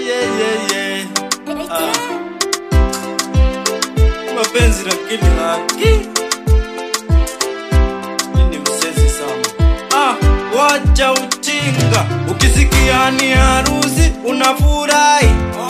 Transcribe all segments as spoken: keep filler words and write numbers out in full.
yeah, yeah, yeah. Ah. Mapenzi lakini laki ni msezi sana. Ah, wacha ujinga. Ukisikia ni harusi unafurahi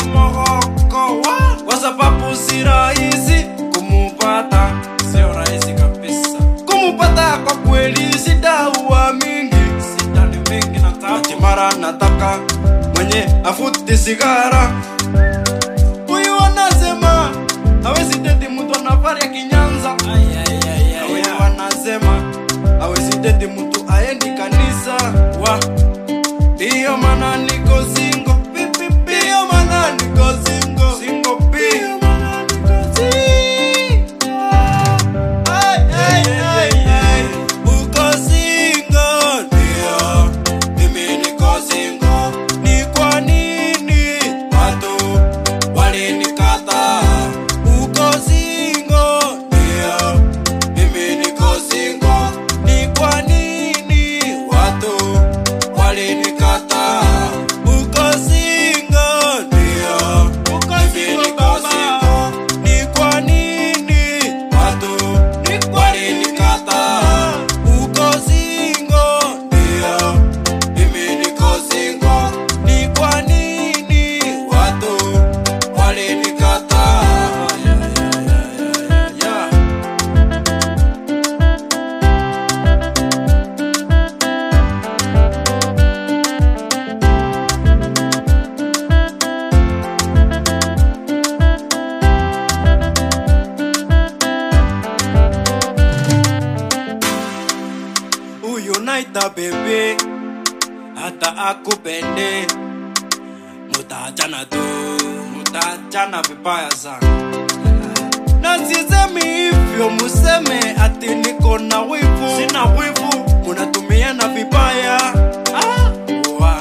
kwa sababu si rahisi kumupata. Sio rahisi kabisa kumupata, kwa kweli sidaua mingi. Sita ni mingi nataka mara nataka mwenye afuti sigara. Huyu anasema hawezi date mtu anafaria kinyanza. Huyu anasema hawezi date mtu aendi kanisa. Wa Dio mana niko single, pipi Dio mana niko single, single pi mana niko single. Ay ay ay ay, uko single Dio, mimi niko single. Ni kwa nini watu walinikata? Uko single Dio, mimi niko single. Ni kwa nini watu walinikata? Uko single Dio, mimi niko single. Ni kwa nini watu walinikata? Uko single Dio, mimi niko single. Ni kwa nini watu walinikata? Yeah. Uyu naita bebe hata akupende, mutachana tu, mutachana vibaya sana. Na sisemi hivyo museme ati niko na wivu. Sina wivu, munatumiana vibaya. Ah, wa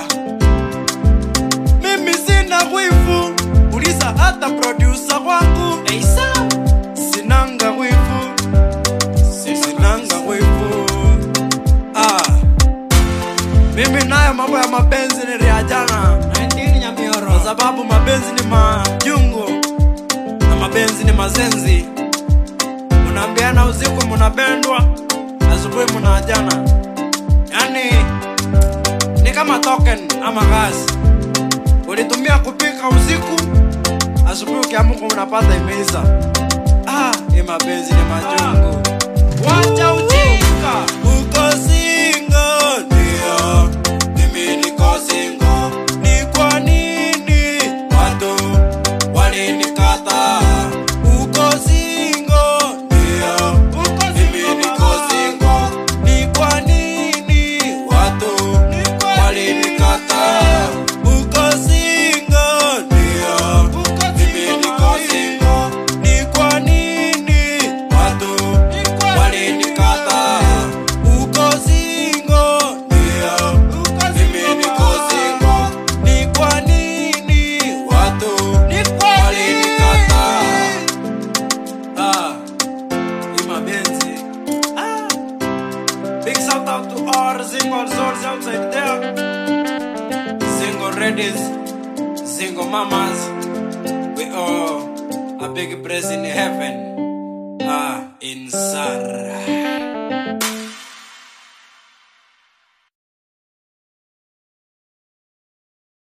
mimi sina wivu, uliza hata producer wangu. Eisa, sinanga wivu, sinanga wivu. Ah, mimi nayo mambo ya mapenzi niliachana kwa sababu mapenzi ni majungu na mapenzi ni mazenzi. Munaambiana usiku munapendwa, asubuhi munaachana. Yani ni kama token ama gas ulitumia kupika usiku, asubuhi ukiamka unapata imeisha. Ah, ni mapenzi ni majungu. Wacha ujinga. Uko single Dio, mimi niko single. Ni kwa nini watu walinikata? Uko single Dio, mimi niko single. Ni kwa nini watu walinikata? Uko single Dio, mimi niko single. Ni kwa nini watu walinikata? Uko single Dio, mimi niko single. Ni kwa nini watu walinikata? Ah, ni mapenzi. Ah, big shout out to all the single souls outside there. Single ladies, single mamas, we all a big praise in heaven. Ah, in Sarah.